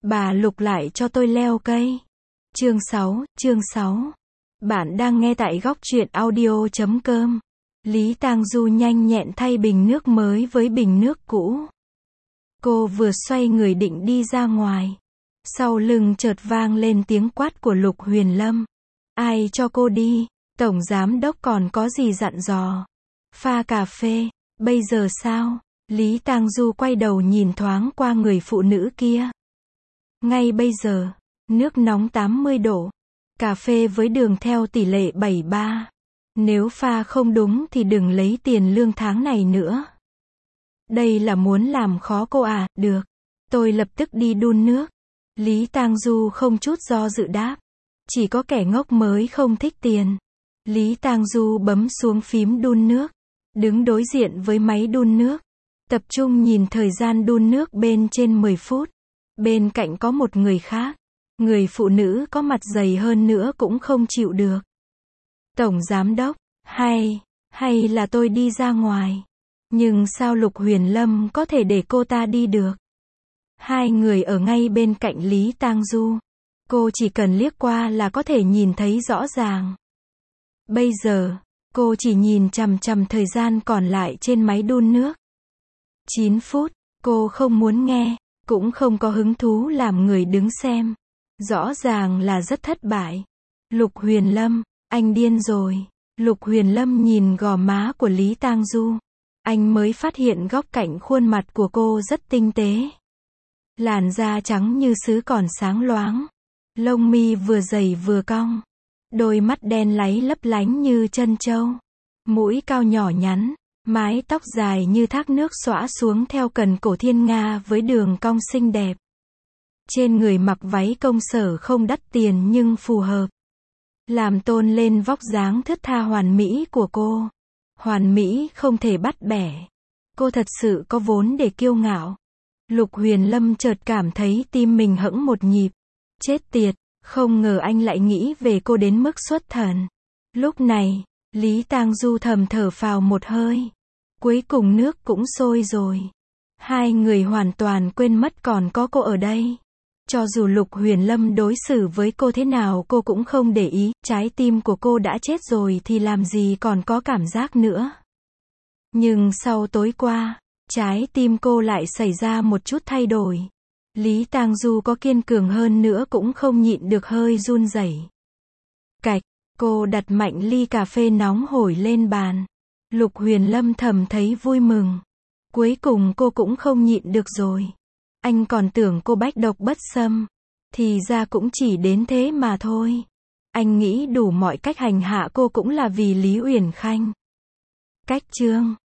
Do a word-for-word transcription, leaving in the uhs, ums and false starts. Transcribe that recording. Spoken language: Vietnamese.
Bà Lục lại cho tôi leo cây. Chương sáu, chương sáu. Bạn đang nghe tại góc truyện audio chấm com. Lý Tang Du nhanh nhẹn thay bình nước mới với bình nước cũ. Cô vừa xoay người định đi ra ngoài. Sau lưng chợt vang lên tiếng quát của Lục Huyền Lâm. Ai cho cô đi? Tổng giám đốc còn có gì dặn dò? Pha cà phê, bây giờ sao? Lý Tang Du quay đầu nhìn thoáng qua người phụ nữ kia. Ngay bây giờ, nước nóng tám mươi độ, cà phê với đường theo tỷ lệ bảy ba. Nếu pha không đúng thì đừng lấy tiền lương tháng này nữa. Đây là muốn làm khó cô à? Được. Tôi lập tức đi đun nước. Lý Tang Du không chút do dự đáp. Chỉ có kẻ ngốc mới không thích tiền. Lý Tang Du bấm xuống phím đun nước. Đứng đối diện với máy đun nước. Tập trung nhìn thời gian đun nước bên trên mười phút. Bên cạnh có một người khác. Người phụ nữ có mặt dày hơn nữa cũng không chịu được. Tổng giám đốc, hay, hay là tôi đi ra ngoài. Nhưng sao Lục Huyền Lâm có thể để cô ta đi được? Hai người ở ngay bên cạnh Lý Tang Du. Cô chỉ cần liếc qua là có thể nhìn thấy rõ ràng. Bây giờ, cô chỉ nhìn chằm chằm thời gian còn lại trên máy đun nước. chín phút, cô không muốn nghe, cũng không có hứng thú làm người đứng xem. Rõ ràng là rất thất bại. Lục Huyền Lâm, anh điên rồi. Lục Huyền Lâm nhìn gò má của Lý Tang Du. Anh mới phát hiện góc cạnh khuôn mặt của cô rất tinh tế. Làn da trắng như sứ còn sáng loáng. Lông mi vừa dày vừa cong. Đôi mắt đen láy lấp lánh như trân châu. Mũi cao nhỏ nhắn. Mái tóc dài như thác nước xõa xuống theo cần cổ thiên nga với đường cong xinh đẹp. Trên người mặc váy công sở không đắt tiền nhưng phù hợp. Làm tôn lên vóc dáng thướt tha hoàn mỹ của cô. Hoàn mỹ không thể bắt bẻ. Cô thật sự có vốn để kiêu ngạo. Lục Huyền Lâm chợt cảm thấy tim mình hững một nhịp. Chết tiệt, không ngờ anh lại nghĩ về cô đến mức xuất thần. Lúc này, Lý Tang Du thầm thở phào một hơi. Cuối cùng nước cũng sôi rồi. Hai người hoàn toàn quên mất còn có cô ở đây. Cho dù Lục Huyền Lâm đối xử với cô thế nào cô cũng không để ý, trái tim của cô đã chết rồi thì làm gì còn có cảm giác nữa. Nhưng sau tối qua, trái tim cô lại xảy ra một chút thay đổi. Lý Tang Du có kiên cường hơn nữa cũng không nhịn được hơi run rẩy. Cạch, cô đặt mạnh ly cà phê nóng hổi lên bàn. Lục Huyền Lâm thầm thấy vui mừng. Cuối cùng cô cũng không nhịn được rồi. Anh còn tưởng cô bách độc bất xâm. Thì ra cũng chỉ đến thế mà thôi. Anh nghĩ đủ mọi cách hành hạ cô cũng là vì Lý Uyển Khanh. Cách chương